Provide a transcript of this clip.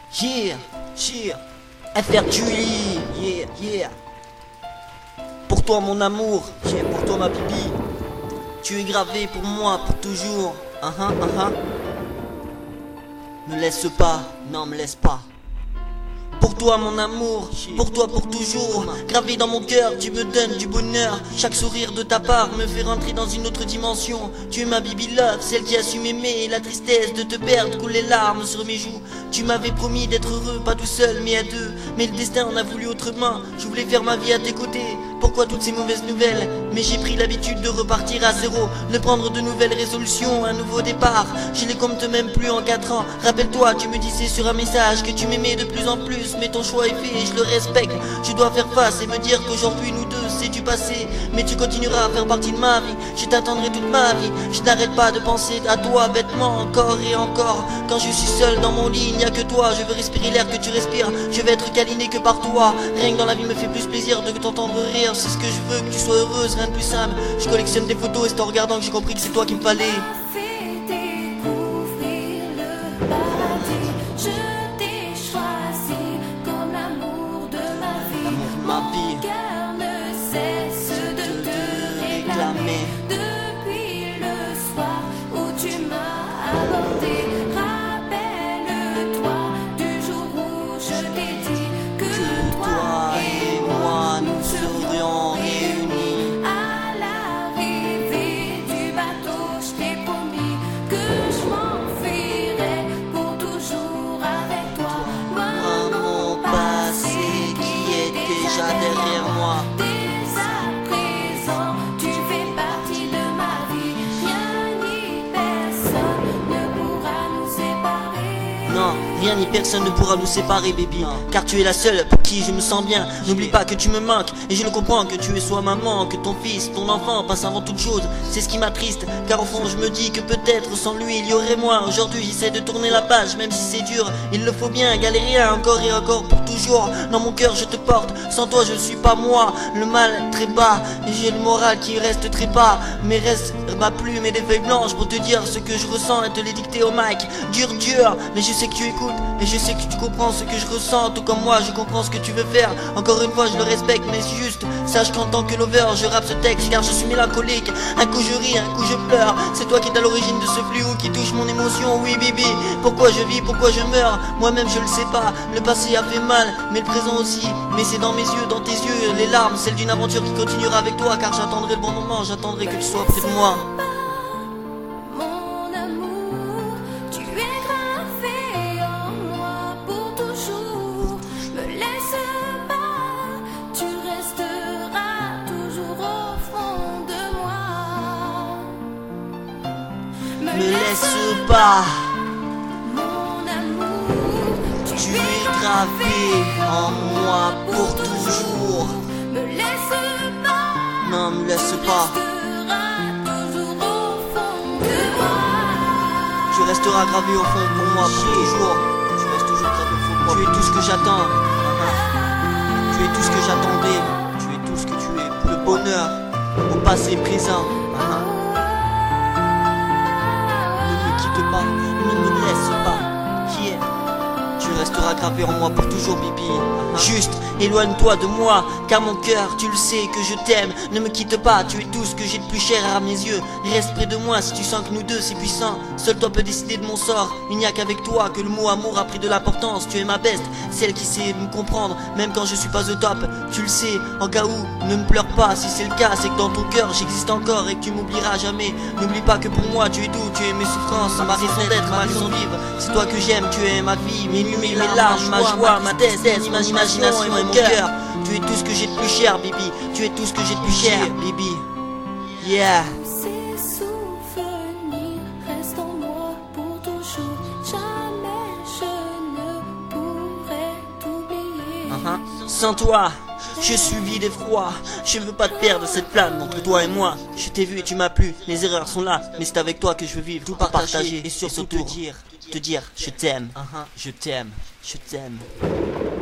Yeah, yeah, FR Julie, yeah, yeah. Pour toi mon amour, yeah, pour toi ma bibi. Tu es gravé pour moi, pour toujours. Me laisse pas, non me laisse pas. Pour toi mon amour, pour toi pour toujours. Gravé dans mon cœur, tu me donnes du bonheur. Chaque sourire de ta part me fait rentrer dans une autre dimension. Tu es ma baby love, celle qui a su m'aimer. La tristesse de te perdre coule les larmes sur mes joues. Tu m'avais promis d'être heureux, pas tout seul mais à deux. Mais le destin en a voulu autrement. Je voulais faire ma vie à tes côtés. Pourquoi toutes ces mauvaises nouvelles? Mais j'ai pris l'habitude de repartir à zéro, de prendre de nouvelles résolutions, un nouveau départ. Je les compte même plus en 4 ans. Rappelle-toi, tu me disais sur un message que tu m'aimais de plus en plus. Mais ton choix est fait et je le respecte. Tu dois faire face et me dire qu'aujourd'hui nous deux c'est du passé. Mais tu continueras à faire partie de ma vie. Je t'attendrai toute ma vie. Je n'arrête pas de penser à toi bêtement encore et encore. Quand je suis seul dans mon lit, il n'y a que toi. Je veux respirer l'air que tu respires. Je vais être câliné que par toi. Rien que dans la vie me fait plus plaisir de t'entendre rire. C'est ce que je veux, que tu sois heureuse, rien de plus simple. Je collectionne tes photos et c'est en regardant que j'ai compris que c'est toi qu'il me fallait. Ma vie, mon cœur ne cesse de te réclamer. Depuis le soir où tu m'as abordé, rappelle-toi du jour où je t'ai dit que toi et moi nous serions réunis. À l'arrivée du bateau, je t'ai promis que je m'enfuirais pour toujours avec toi. loin mon passé qui est déjà derrière moi. Dès à présent, tu fais partie de ma vie. Rien ni personne ne pourra nous séparer. Non, rien ni personne ne pourra nous séparer, baby. Car tu es la seule pour qui je me sens bien. N'oublie pas que tu me manques. Et je le comprends que tu es soit maman, que ton fils, ton enfant passe avant toute chose. C'est ce qui m'attriste, car au fond je me dis que peut-être sans lui il y aurait moi. Aujourd'hui j'essaie de tourner la page, même si c'est dur. Il le faut bien, galérer encore et encore pour toujours. Dans mon cœur je te porte, sans toi je ne suis pas moi. Le mal très bas, et j'ai le moral qui reste très bas. Mais reste ma plume et des feuilles blanches pour te dire ce que je ressens et te les dicter au mic. Dur, mais je sais que tu écoutes. Et je sais que tu comprends ce que je ressens. Tout comme moi je comprends ce que tu veux faire. Encore une fois je le respecte, mais c'est juste sache qu'en tant que lover je rappe ce texte car je suis mélancolique. Un coup je ris, un coup je pleure. C'est toi qui es à l'origine de ce fléau qui touche mon émotion. Oui baby, pourquoi je vis, pourquoi je meurs? Moi-même je le sais pas. Le passé a fait mal, mais le présent aussi. Mais c'est dans mes yeux, dans tes yeux, les larmes, celle d'une aventure qui continuera avec toi. Car j'attendrai le bon moment, j'attendrai que tu sois près de moi. Mon amour, tu es gravé en moi pour toujours. Me laisse pas, tu resteras toujours au fond de moi. Me laisse pas, mon amour, tu es gravé en moi pour toujours. me laisse pas, Non, me laisse pas. resteras toujours au fond de moi. Tu resteras gravé au fond pour moi pour toujours. Tu restes toujours gravé au fond pour moi. Tu es tout ce que j'attends. Tu es tout ce que j'attendais. Tu es tout ce que tu es. Le bonheur au passé présent. Ne me quitte pas, ne me laisse pas. Qui est? Tu resteras gravé en moi pour toujours, baby. Juste, éloigne-toi de moi, car mon cœur, tu le sais que je t'aime. Ne me quitte pas, tu es tout ce que j'ai de plus cher à mes yeux. Reste près de moi si tu sens que nous deux c'est puissant. Seul toi peux décider de mon sort. Il n'y a qu'avec toi que le mot amour a pris de l'importance. Tu es ma best, celle qui sait me comprendre, même quand je suis pas au top. Tu le sais, en cas où, ne me pleure pas. Si c'est le cas, c'est que dans ton cœur j'existe encore et que tu m'oublieras jamais. N'oublie pas que pour moi tu es doux, tu es mes souffrances, ma raison d'être, ma raison de vivre. C'est toi que j'aime, tu es ma vie, mes nuits, mes larmes, ma joie, ma tristesse, ma imagination et mon cœur. Tu es tout ce que j'ai de plus cher, baby. Tu es tout ce que j'ai de plus cher, baby. Yeah. Ces souvenirs restent en moi pour toujours. Jamais je ne pourrai t'oublier. Sans toi, je suis vide et froid. Je veux pas te perdre cette flamme entre toi et moi. Je t'ai vu et tu m'as plu. Les erreurs sont là, mais c'est avec toi que je veux vivre, tout partager et surtout te dire, je t'aime, je t'aime, je t'aime.